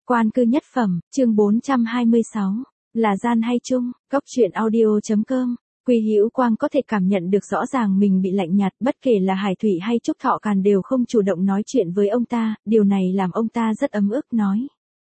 Quan cư nhất phẩm, chương 426, là gian hay chung, góc truyện audio.com. Quy Hữu Quang có thể cảm nhận được rõ ràng mình bị lạnh nhạt, bất kể là Hải Thụy hay Trúc Thọ Càn đều không chủ động nói chuyện với ông ta, điều này làm ông ta rất ấm ức nói.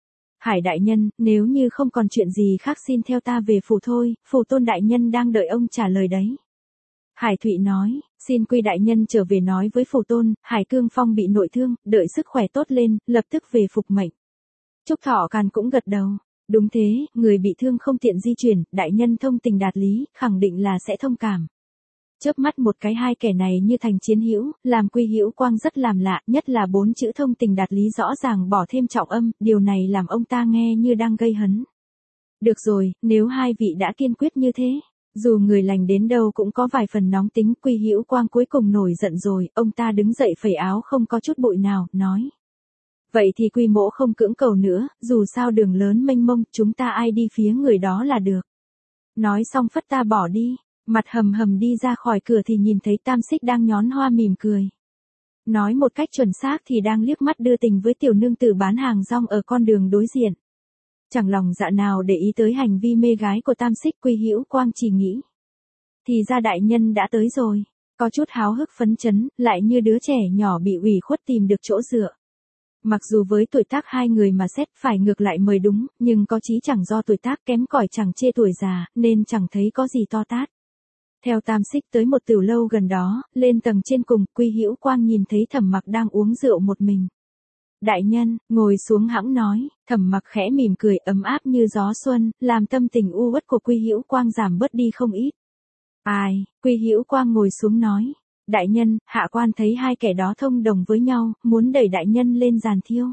Hải đại nhân, nếu như không còn chuyện gì khác xin theo ta về phủ thôi, phủ tôn đại nhân đang đợi ông trả lời đấy. Hải Thụy nói, xin Quy đại nhân trở về nói với phủ tôn, Hải Cương Phong bị nội thương, đợi sức khỏe tốt lên, lập tức về phục mệnh. Trúc Thọ Càn cũng gật đầu. Đúng thế, người bị thương không tiện di chuyển, đại nhân thông tình đạt lý, khẳng định là sẽ thông cảm. Chớp mắt một cái hai kẻ này như thành chiến hữu, làm Quy Hữu Quang rất làm lạ, nhất là 4 chữ thông tình đạt lý rõ ràng bỏ thêm trọng âm, điều này làm ông ta nghe như đang gây hấn. Được rồi, nếu hai vị đã kiên quyết như thế, dù người lành đến đâu cũng có vài phần nóng tính, Quy Hữu Quang cuối cùng nổi giận rồi, ông ta đứng dậy phẩy áo không có chút bụi nào, nói. Vậy thì Quy mỗ không cưỡng cầu nữa, dù sao đường lớn mênh mông, chúng ta ai đi phía người đó là được. Nói xong phất ta bỏ đi, mặt hầm hầm đi ra khỏi cửa thì nhìn thấy Tam Xích đang nhón hoa mỉm cười. Nói một cách chuẩn xác thì đang liếc mắt đưa tình với tiểu nương tử bán hàng rong ở con đường đối diện. Chẳng lòng dạ nào để ý tới hành vi mê gái của Tam Xích, Quy Hữu Quang chỉ nghĩ. Thì ra đại nhân đã tới rồi, có chút háo hức phấn chấn, lại như đứa trẻ nhỏ bị ủy khuất tìm được chỗ dựa. Mặc dù với tuổi tác hai người mà xét phải ngược lại mới đúng, nhưng có chí chẳng do tuổi tác kém cỏi chẳng chê tuổi già, nên chẳng thấy có gì to tát. Theo Tam Xích tới một tiểu lâu gần đó, lên tầng trên cùng, Quy Hữu Quang nhìn thấy Thẩm Mặc đang uống rượu một mình. Đại nhân, ngồi xuống hãng nói, Thẩm Mặc khẽ mỉm cười ấm áp như gió xuân, làm tâm tình u uất của Quy Hữu Quang giảm bớt đi không ít. Ai, Quy Hữu Quang ngồi xuống nói. Đại nhân, hạ quan thấy hai kẻ đó thông đồng với nhau, muốn đẩy đại nhân lên giàn thiêu.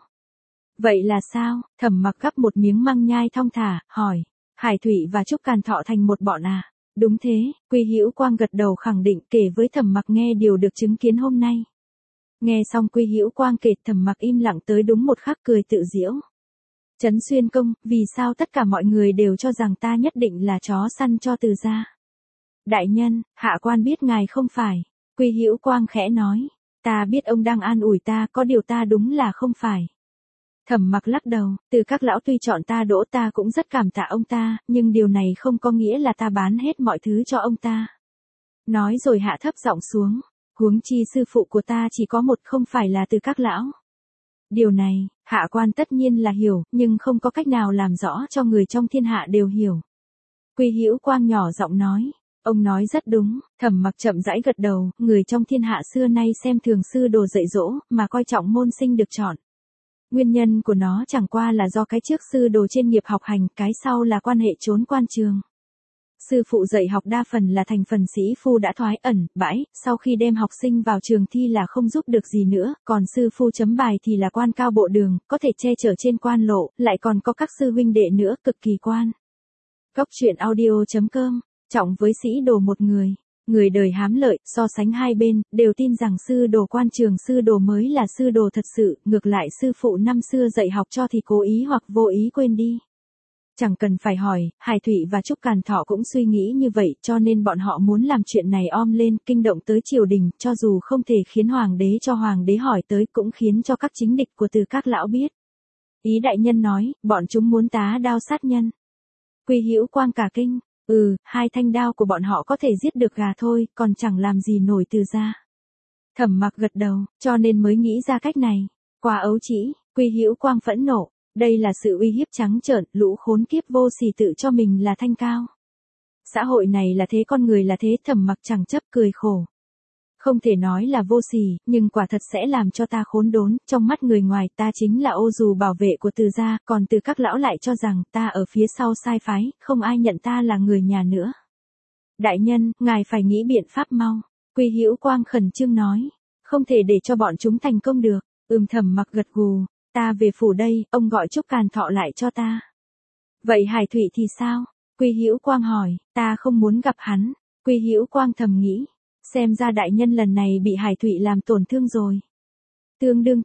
Vậy là sao? Thẩm Mặc gắp một miếng măng nhai thong thả, hỏi. Hải Thụy và Trúc Càn Thọ thành một bọn à? Đúng thế, Quy Hữu Quang gật đầu khẳng định kể với Thẩm Mặc nghe điều được chứng kiến hôm nay. Nghe xong Quy Hữu Quang kể, Thẩm Mặc im lặng tới đúng một khắc cười tự giễu. Trấn Xuyên công, vì sao tất cả mọi người đều cho rằng ta nhất định là chó săn cho Từ gia? Đại nhân, hạ quan biết ngài không phải. Quy Hữu Quang khẽ nói, ta biết ông đang an ủi ta, có điều ta đúng là không phải. Thẩm Mặc lắc đầu, Từ các lão tuy chọn ta đỗ ta cũng rất cảm tạ ông ta, nhưng điều này không có nghĩa là ta bán hết mọi thứ cho ông ta. Nói rồi hạ thấp giọng xuống, huống chi sư phụ của ta chỉ có một không phải là Từ các lão. Điều này, hạ quan tất nhiên là hiểu, nhưng không có cách nào làm rõ cho người trong thiên hạ đều hiểu. Quy Hữu Quang nhỏ giọng nói. Ông nói rất đúng, Thẩm Mặc chậm rãi gật đầu, người trong thiên hạ xưa nay xem thường sư đồ dạy dỗ, mà coi trọng môn sinh được chọn. Nguyên nhân của nó chẳng qua là do cái trước sư đồ trên nghiệp học hành, cái sau là quan hệ trốn quan trường. Sư phụ dạy học đa phần là thành phần sĩ phu đã thoái ẩn, bãi, sau khi đem học sinh vào trường thi là không giúp được gì nữa, còn sư phu chấm bài thì là quan cao bộ đường, có thể che chở trên quan lộ, lại còn có các sư huynh đệ nữa, cực kỳ quan. Góc truyện audio.com. Trọng với sĩ đồ một người đời hám lợi, so sánh hai bên, đều tin rằng sư đồ quan trường sư đồ mới là sư đồ thật sự, ngược lại sư phụ năm xưa dạy học cho thì cố ý hoặc vô ý quên đi. Chẳng cần phải hỏi, Hải Thụy và Trúc Càn Thọ cũng suy nghĩ như vậy, cho nên bọn họ muốn làm chuyện này om lên, kinh động tới triều đình, cho dù không thể khiến hoàng đế cho hoàng đế hỏi tới, cũng khiến cho các chính địch của Từ các lão biết. Ý đại nhân nói, bọn chúng muốn tá đao sát nhân. Quy Hữu Quang cả kinh. Hai thanh đao của bọn họ có thể giết được gà thôi, còn chẳng làm gì nổi Từ gia. Thẩm Mặc gật đầu, cho nên mới nghĩ ra cách này. Quá ấu trĩ, Quy Hữu Quang phẫn nộ. Đây là sự uy hiếp trắng trợn, lũ khốn kiếp vô sỉ tự cho mình là thanh cao. Xã hội này là thế, con người là thế, Thẩm Mặc chẳng chấp cười khổ. Không thể nói là vô sỉ, nhưng quả thật sẽ làm cho ta khốn đốn, trong mắt người ngoài ta chính là ô dù bảo vệ của Từ gia, còn Từ các lão lại cho rằng ta ở phía sau sai phái, không ai nhận ta là người nhà nữa. Đại nhân, ngài phải nghĩ biện pháp mau. Quy Hữu Quang khẩn trương nói, không thể để cho bọn chúng thành công được. Thẩm Mặc gật gù, ta về phủ đây, ông gọi Trúc Càn Thọ lại cho ta. Vậy Hải Thụy thì sao? Quy Hữu Quang hỏi, ta không muốn gặp hắn. Quy Hữu Quang thầm nghĩ. Xem ra đại nhân lần này bị Hải Thụy làm tổn thương rồi. Tương đương.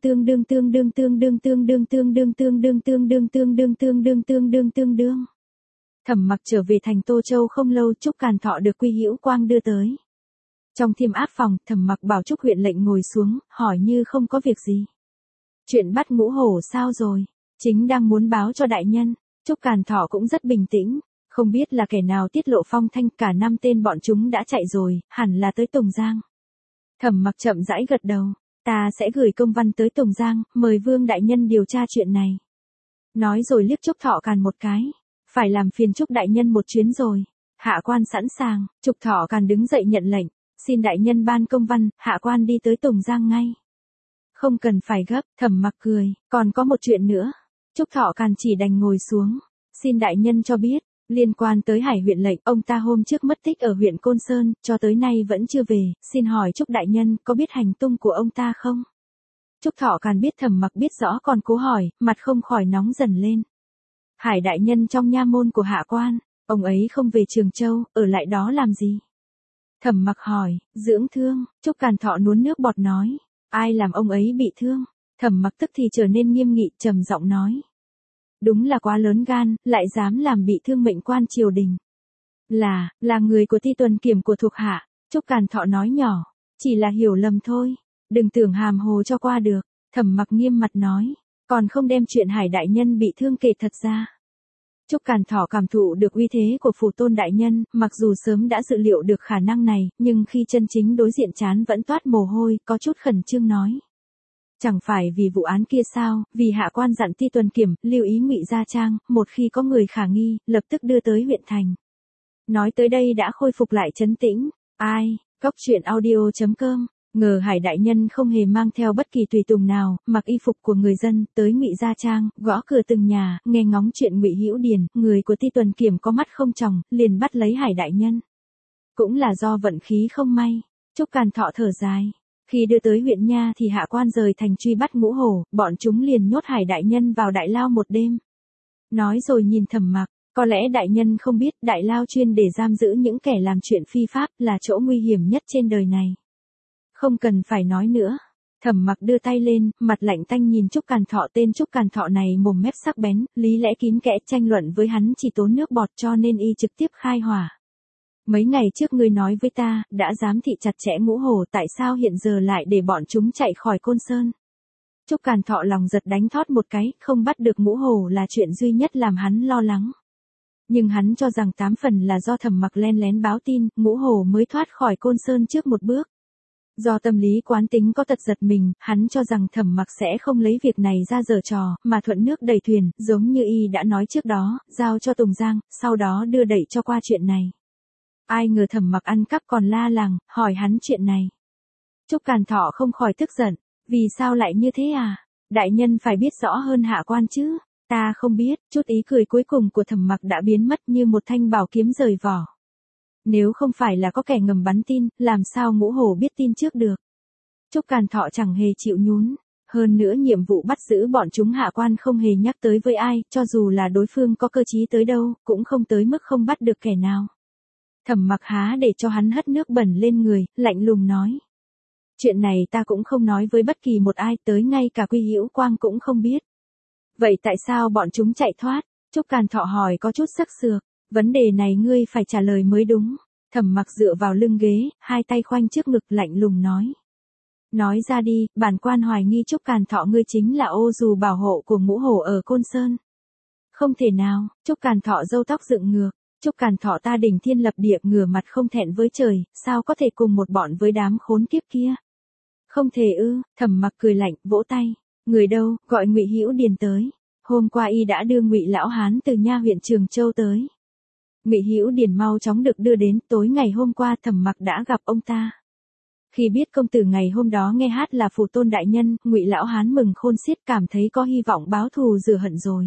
Thẩm Mặc trở về thành Tô Châu không lâu, Trúc Càn Thọ được Quy Hữu Quang đưa tới. Trong Thiêm Áp phòng, Thẩm Mặc bảo Trúc huyện lệnh ngồi xuống, hỏi như không có việc gì. Chuyện bắt Ngũ Hổ sao rồi? chính đang muốn báo cho đại nhân. Trúc Càn Thọ cũng rất bình tĩnh, không biết là kẻ nào tiết lộ phong thanh, cả 5 tên bọn chúng đã chạy rồi, hẳn là tới Tùng Giang. Thẩm Mặc chậm rãi gật đầu, ta sẽ gửi công văn tới Tùng Giang, mời Vương đại nhân điều tra chuyện này. Nói rồi liếc Trúc Thọ Càn một cái, phải làm phiền Trúc đại nhân một chuyến rồi. Hạ quan sẵn sàng. Trúc Thọ Càn đứng dậy nhận lệnh, xin đại nhân ban công văn, hạ quan đi tới Tùng Giang ngay. Không cần phải gấp, Thẩm Mặc cười, còn có một chuyện nữa. Trúc Thọ Càn chỉ đành ngồi xuống, xin đại nhân cho biết, liên quan tới Hải huyện lệnh, ông ta hôm trước mất tích ở huyện Côn Sơn, cho tới nay vẫn chưa về, xin hỏi Trúc đại nhân có biết hành tung của ông ta không? Trúc Thọ Càn biết Thẩm Mặc biết rõ còn cố hỏi, mặt không khỏi nóng dần lên. Hải đại nhân trong nha môn của hạ quan, ông ấy không về Trường Châu, ở lại đó làm gì? Thẩm Mặc hỏi, dưỡng thương. Trúc Càn Thọ nuốt nước bọt nói, ai làm ông ấy bị thương? Thẩm Mặc tức thì trở nên nghiêm nghị, trầm giọng nói. Đúng là quá lớn gan, lại dám làm bị thương mệnh quan triều đình. Là người của Ti Tuần Kiểm của thuộc hạ. Trúc Càn Thọ nói nhỏ, chỉ là hiểu lầm thôi, đừng tưởng hàm hồ cho qua được. Thẩm Mặc nghiêm mặt nói, còn không đem chuyện Hải đại nhân bị thương kể thật ra. Trúc Càn Thọ cảm thụ được uy thế của Phủ Tôn đại nhân, mặc dù sớm đã dự liệu được khả năng này, nhưng khi chân chính đối diện trán vẫn toát mồ hôi, có chút khẩn trương nói. Chẳng phải vì vụ án kia sao, vì hạ quan dặn Ti Tuần Kiểm, lưu ý Ngụy Gia Trang, một khi có người khả nghi, lập tức đưa tới huyện thành. Nói tới đây đã khôi phục lại trấn tĩnh. Ai, Cóc Truyện Audio.com. Ngờ Hải đại nhân không hề mang theo bất kỳ tùy tùng nào, mặc y phục của người dân, tới Ngụy Gia Trang, gõ cửa từng nhà, nghe ngóng chuyện Ngụy Hữu Điền, người của Ti Tuần Kiểm có mắt không tròng, liền bắt lấy Hải đại nhân. Cũng là do vận khí không may. Trúc Càn Thọ thở dài. Khi đưa tới huyện nha thì hạ quan rời thành truy bắt Ngũ Hổ, bọn chúng liền nhốt Hải đại nhân vào đại lao một đêm. Nói rồi nhìn Thẩm Mặc, có lẽ đại nhân không biết, đại lao chuyên để giam giữ những kẻ làm chuyện phi pháp, là chỗ nguy hiểm nhất trên đời này. Không cần phải nói nữa. Thẩm Mặc đưa tay lên, mặt lạnh tanh nhìn Trúc Càn Thọ. Tên Trúc Càn Thọ này mồm mép sắc bén, lý lẽ kín kẽ, tranh luận với hắn chỉ tốn nước bọt, cho nên y trực tiếp khai hỏa. Mấy ngày trước ngươi nói với ta, đã giám thị chặt chẽ Ngũ Hổ, tại sao hiện giờ lại để bọn chúng chạy khỏi Côn Sơn? Trúc Càn Thọ lòng giật đánh thót một cái, không bắt được Ngũ Hổ là chuyện duy nhất làm hắn lo lắng. Nhưng hắn cho rằng 8 phần là do Thẩm Mặc len lén báo tin, Ngũ Hổ mới thoát khỏi Côn Sơn trước một bước. Do tâm lý quán tính có tật giật mình, hắn cho rằng Thẩm Mặc sẽ không lấy việc này ra giở trò, mà thuận nước đẩy thuyền, giống như y đã nói trước đó, giao cho Tùng Giang, sau đó đưa đẩy cho qua chuyện này. Ai ngờ Thẩm Mặc ăn cắp còn la làng, hỏi hắn chuyện này. Trúc Càn Thọ không khỏi tức giận, vì sao lại như thế à? Đại nhân phải biết rõ hơn hạ quan chứ. Ta không biết. Chút ý cười cuối cùng của Thẩm Mặc đã biến mất như một thanh bảo kiếm rời vỏ. Nếu không phải là có kẻ ngầm bắn tin, làm sao Ngũ Hổ biết tin trước được? Trúc Càn Thọ chẳng hề chịu nhún. Hơn nữa nhiệm vụ bắt giữ bọn chúng hạ quan không hề nhắc tới với ai, cho dù là đối phương có cơ trí tới đâu, cũng không tới mức không bắt được kẻ nào. Thẩm Mặc há để cho hắn hất nước bẩn lên người, lạnh lùng nói. Chuyện này ta cũng không nói với bất kỳ một ai, tới ngay cả Quy Hữu Quang cũng không biết. Vậy tại sao bọn chúng chạy thoát? Trúc Càn Thọ hỏi có chút sắc sược. Vấn đề này ngươi phải trả lời mới đúng. Thẩm Mặc dựa vào lưng ghế, hai tay khoanh trước ngực lạnh lùng nói. Nói ra đi, bản quan hoài nghi Trúc Càn Thọ ngươi chính là ô dù bảo hộ của Ngũ Hổ ở Côn Sơn. Không thể nào. Trúc Càn Thọ râu tóc dựng ngược. Trúc Càn Thọ ta đỉnh thiên lập địa, ngửa mặt không thẹn với trời, sao có thể cùng một bọn với đám khốn kiếp kia? Không thể ư? Thẩm Mặc cười lạnh, vỗ tay. Người đâu? Gọi Ngụy Hữu Điền tới. Hôm qua y đã đưa Ngụy lão hán từ nha huyện Trường Châu tới. Ngụy Hữu Điền mau chóng được đưa đến. Tối ngày hôm qua Thẩm Mặc đã gặp ông ta. Khi biết công tử ngày hôm đó nghe hát là Phủ Tôn đại nhân, Ngụy lão hán mừng khôn xiết, cảm thấy có hy vọng báo thù rửa hận rồi.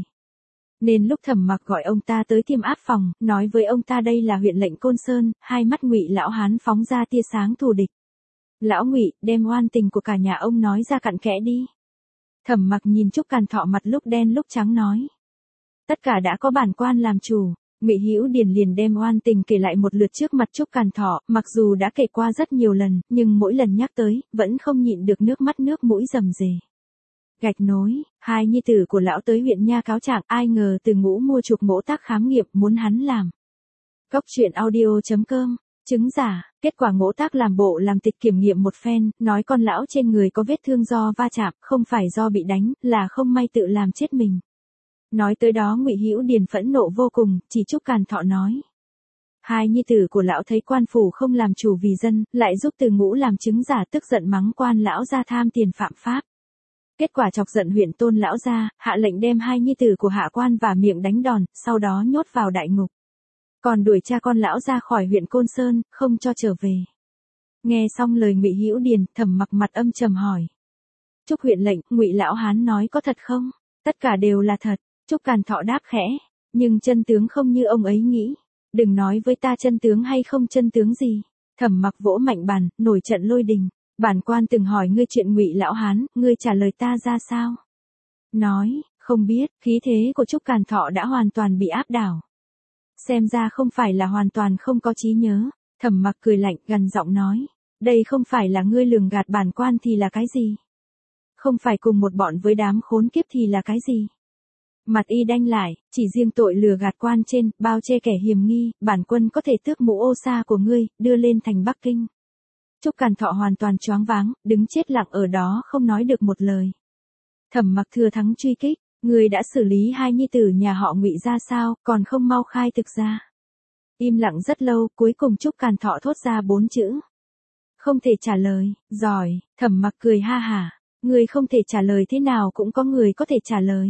Nên lúc Thẩm Mặc gọi ông ta tới Thiêm Áp phòng, nói với ông ta đây là huyện lệnh Côn Sơn, hai mắt Ngụy lão hán phóng ra tia sáng thù địch. Lão Ngụy, đem oan tình của cả nhà ông nói ra cặn kẽ đi. Thẩm Mặc nhìn Trúc Càn Thọ mặt lúc đen lúc trắng nói. Tất cả đã có bản quan làm chủ. Ngụy Hữu Điền liền đem oan tình kể lại một lượt trước mặt Trúc Càn Thọ, mặc dù đã kể qua rất nhiều lần, nhưng mỗi lần nhắc tới, vẫn không nhịn được nước mắt nước mũi rầm rề. Gạch nối, hai nhi tử của lão tới huyện nha cáo trạng, ai ngờ Từ Ngũ mua chuộc Mỗ Tác khám nghiệm muốn hắn làm. Cóc Truyện Audio.com. Chứng giả, kết quả Ngỗ Tác làm bộ làm tịch kiểm nghiệm một phen, nói con lão trên người có vết thương do va chạm, không phải do bị đánh, là không may tự làm chết mình. Nói tới đó Ngụy Hữu Điền phẫn nộ vô cùng, chỉ Trúc Càn Thọ nói. Hai nhi tử của lão thấy quan phủ không làm chủ vì dân, lại giúp Từ Ngũ làm chứng giả, tức giận mắng quan lão gia tham tiền phạm pháp. Kết quả chọc giận huyện Tôn lão gia, hạ lệnh đem hai nhi tử của hạ quan và miệng đánh đòn, sau đó nhốt vào đại ngục. Còn đuổi cha con lão ra khỏi huyện Côn Sơn, không cho trở về. Nghe xong lời Ngụy Hữu Điền, Thẩm Mặc mặt âm trầm hỏi. Trúc huyện lệnh, Ngụy lão hán nói có thật không? Tất cả đều là thật. Trúc Càn Thọ đáp khẽ, nhưng chân tướng không như ông ấy nghĩ. Đừng nói với ta chân tướng hay không chân tướng gì. Thẩm Mặc vỗ mạnh bàn, nổi trận lôi đình. Bản quan từng hỏi ngươi chuyện Ngụy lão hán, ngươi trả lời ta ra sao? Nói, không biết. Khí thế của Trúc Càn Thọ đã hoàn toàn bị áp đảo. Xem ra không phải là hoàn toàn không có trí nhớ. Thẩm Mặc cười lạnh, gằn giọng nói, đây không phải là ngươi lường gạt bản quan thì là cái gì? Không phải cùng một bọn với đám khốn kiếp thì là cái gì? Mặt y đanh lại, chỉ riêng tội lừa gạt quan trên, bao che kẻ hiềm nghi, bản quân có thể tước mũ ô sa của ngươi, đưa lên thành Bắc Kinh. Trúc Càn Thọ hoàn toàn choáng váng, đứng chết lặng ở đó không nói được một lời. Thẩm Mặc thừa thắng truy kích, ngươi đã xử lý hai nhi tử nhà họ Ngụy ra sao, còn không mau khai thực ra. Im lặng rất lâu, cuối cùng Trúc Càn Thọ thốt ra 4 chữ. Không thể trả lời. Giỏi. Thẩm Mặc cười ha hả. Người không thể trả lời thế nào cũng có người có thể trả lời.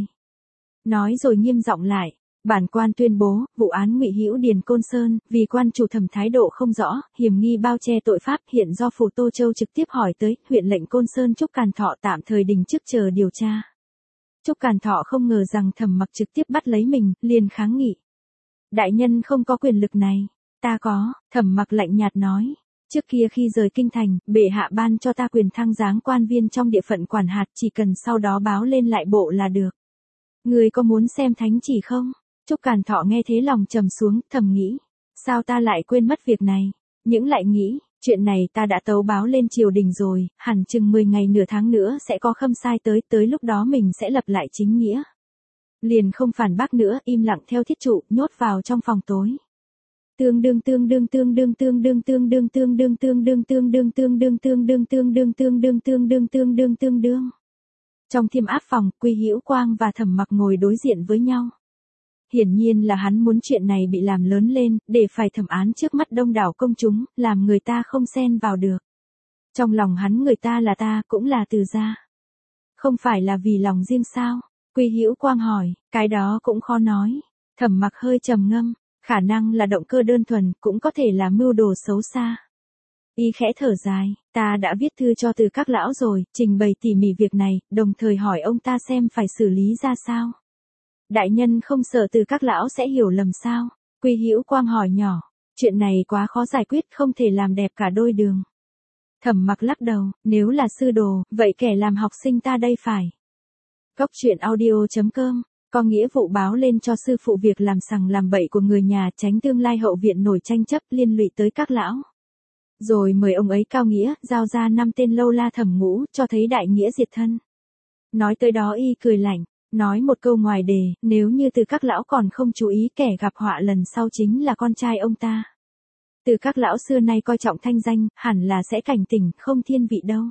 Nói rồi nghiêm giọng lại. Bản quan tuyên bố, vụ án Ngụy Hữu Điền Côn Sơn, vì quan chủ thẩm thái độ không rõ, hiểm nghi bao che tội pháp, hiện do phủ Tô Châu trực tiếp hỏi tới, huyện lệnh Côn Sơn Trúc Càn Thọ tạm thời đình chức chờ điều tra. Trúc Càn Thọ không ngờ rằng Thẩm Mặc trực tiếp bắt lấy mình, liền kháng nghị. Đại nhân không có quyền lực này. Ta có. Thẩm Mặc lạnh nhạt nói. Trước kia khi rời kinh thành, bệ hạ ban cho ta quyền thăng giáng quan viên trong địa phận quản hạt, chỉ cần sau đó báo lên lại bộ là được. Người có muốn xem thánh chỉ không? Trúc Càn Thọ nghe thế lòng trầm xuống, thầm nghĩ. Sao ta lại quên mất việc này? Những lại nghĩ, chuyện này ta đã tấu báo lên triều đình rồi, hẳn chừng 10 ngày nửa tháng nữa sẽ có khâm sai tới lúc đó mình sẽ lập lại chính nghĩa. Liền không phản bác nữa, im lặng theo thiết trụ, nhốt vào trong phòng tối. Tương đương tương đương tương đương tương đương tương đương tương đương tương đương tương đương tương đương tương đương tương đương tương đương tương đương tương đương tương đương. Trong thiêm áp phòng, Quy Hữu Quang và Thẩm Mặc ngồi đối diện với nhau. Hiển nhiên là hắn muốn chuyện này bị làm lớn lên, để phải thẩm án trước mắt đông đảo công chúng, làm người ta không xen vào được. Trong lòng hắn người ta là ta, cũng là Từ gia. Không phải là vì lòng riêng sao? Quy Hữu Quang hỏi, cái đó cũng khó nói. Thẩm Mặc hơi trầm ngâm, khả năng là động cơ đơn thuần, cũng có thể là mưu đồ xấu xa. Y khẽ thở dài, ta đã viết thư cho Từ các lão rồi, trình bày tỉ mỉ việc này, đồng thời hỏi ông ta xem phải xử lý ra sao. Đại nhân không sợ Từ các lão sẽ hiểu lầm sao? Quy Hữu Quang hỏi nhỏ, chuyện này quá khó giải quyết, không thể làm đẹp cả đôi đường. Thẩm Mặc lắc đầu, nếu là sư đồ, vậy kẻ làm học sinh ta đây phải. Cốc truyện audio.com, có nghĩa vụ báo lên cho sư phụ việc làm sằng làm bậy của người nhà, tránh tương lai hậu viện nổi tranh chấp liên lụy tới các lão. Rồi mời ông ấy cao nghĩa, giao ra 5 tên lâu la Thẩm Ngũ, cho thấy đại nghĩa diệt thân. Nói tới đó y cười lạnh, nói một câu ngoài đề, nếu như Từ các lão còn không chú ý, kẻ gặp họa lần sau chính là con trai ông ta. Từ các lão xưa nay coi trọng thanh danh, hẳn là sẽ cảnh tỉnh, không thiên vị đâu.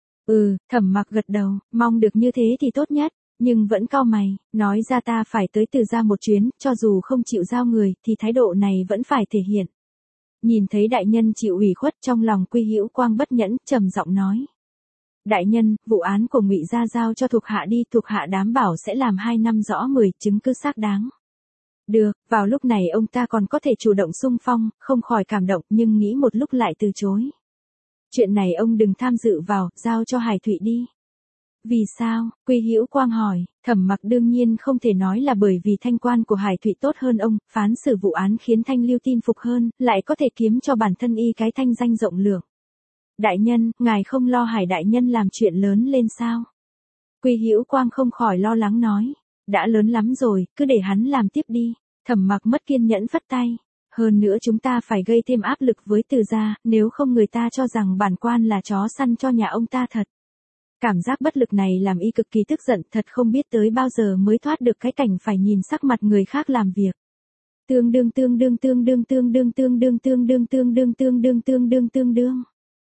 Thẩm Mặc gật đầu, mong được như thế thì tốt nhất, nhưng vẫn cau mày, nói ra ta phải tới Từ gia một chuyến, cho dù không chịu giao người, thì thái độ này vẫn phải thể hiện. Nhìn thấy đại nhân chịu ủy khuất, trong lòng Quy Hữu Quang bất nhẫn, trầm giọng nói. Đại nhân, vụ án của Ngụy gia giao cho thuộc hạ đi, thuộc hạ đảm bảo sẽ làm 2 năm rõ 10, chứng cứ xác đáng. Được, vào lúc này ông ta còn có thể chủ động xung phong, không khỏi cảm động, nhưng nghĩ một lúc lại từ chối. Chuyện này ông đừng tham dự vào, giao cho Hải Thụy đi. Vì sao? Quy Hữu Quang hỏi. Thẩm Mặc đương nhiên không thể nói là bởi vì thanh quan của Hải Thụy tốt hơn ông, phán xử vụ án khiến thanh lưu tin phục hơn, lại có thể kiếm cho bản thân y cái thanh danh rộng lượng. Đại nhân, ngài không lo Hải đại nhân làm chuyện lớn lên sao? Quy Hữu Quang không khỏi lo lắng nói. Đã lớn lắm rồi, cứ để hắn làm tiếp đi. Thẩm Mặc mất kiên nhẫn phất tay. Hơn nữa chúng ta phải gây thêm áp lực với Từ gia, nếu không người ta cho rằng bản quan là chó săn cho nhà ông ta thật. Cảm giác bất lực này làm y cực kỳ tức giận, thật không biết tới bao giờ mới thoát được cái cảnh phải nhìn sắc mặt người khác làm việc. Tương đương tương đương tương đương tương đương tương đương tương đương tương đương tương đương tương đương tương đương.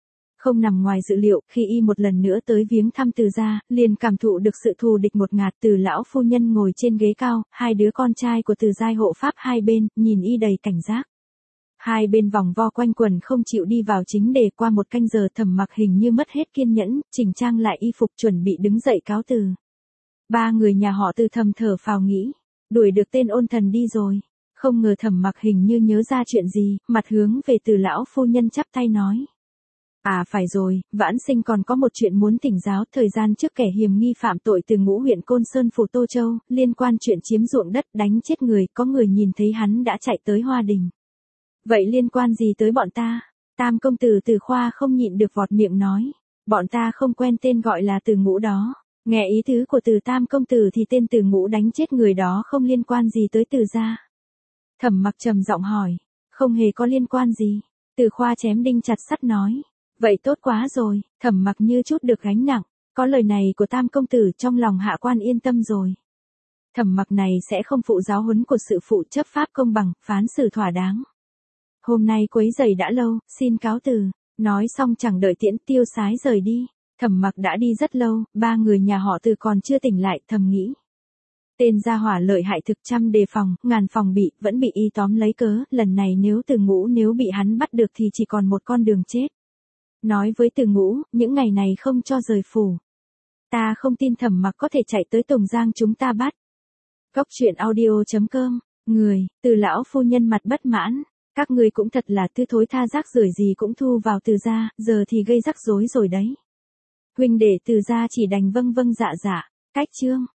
Không nằm ngoài dự liệu, khi y một lần nữa tới viếng thăm Từ gia, liền cảm thụ được sự thù địch ngột ngạt. Từ lão phu nhân ngồi trên ghế cao, hai đứa con trai của Từ giai hộ pháp hai bên, nhìn y đầy cảnh giác. Hai bên vòng vo quanh quần không chịu đi vào chính đề. Qua một canh giờ Thẩm Mặc hình như mất hết kiên nhẫn, chỉnh trang lại y phục chuẩn bị đứng dậy cáo từ. Ba người nhà họ Từ thầm thở phào nghĩ, đuổi được tên ôn thần đi rồi. Không ngờ Thẩm Mặc hình như nhớ ra chuyện gì, mặt hướng về Từ lão phu nhân chắp tay nói. À phải rồi, Vãn Sinh còn có một chuyện muốn thỉnh giáo. Thời gian trước kẻ hiềm nghi phạm tội từ Ngũ huyện Côn Sơn phủ Tô Châu, liên quan chuyện chiếm ruộng đất đánh chết người, có người nhìn thấy hắn đã chạy tới Hoa Đình. Vậy liên quan gì tới bọn ta? Tam công tử Từ Khoa không nhịn được vọt miệng nói. Bọn ta không quen tên gọi là Từ Ngũ đó. Nghe ý tứ của Từ tam công tử thì tên Từ Ngũ đánh chết người đó không liên quan gì tới Từ gia. Thẩm Mặc trầm giọng hỏi. Không hề có liên quan gì. Từ Khoa chém đinh chặt sắt nói. Vậy tốt quá rồi. Thẩm Mặc như chút được gánh nặng. Có lời này của tam công tử trong lòng hạ quan yên tâm rồi. Thẩm Mặc này sẽ không phụ giáo huấn của sự phụ, chấp pháp công bằng, phán xử thỏa đáng. Hôm nay quấy rầy đã lâu, xin cáo từ. Nói xong chẳng đợi tiễn tiêu sái rời đi. Thẩm Mặc đã đi rất lâu, ba người nhà họ Từ còn chưa tỉnh lại, thầm nghĩ. Tên gia hỏa lợi hại thực, trăm đề phòng, ngàn phòng bị, vẫn bị y tóm lấy cớ. Lần này nếu Từ Ngũ nếu bị hắn bắt được thì chỉ còn một con đường chết. Nói với Từ Ngũ, những ngày này không cho rời phủ. Ta không tin Thẩm Mặc có thể chạy tới Tùng Giang chúng ta bắt. Cốc truyện audio.com. Người, Từ lão phu nhân mặt bất mãn. Các người cũng thật là thứ thối tha, rác rưởi gì cũng thu vào Từ gia, giờ thì gây rắc rối rồi đấy. Huynh đệ Từ gia chỉ đành vâng vâng dạ dạ. Cách chương.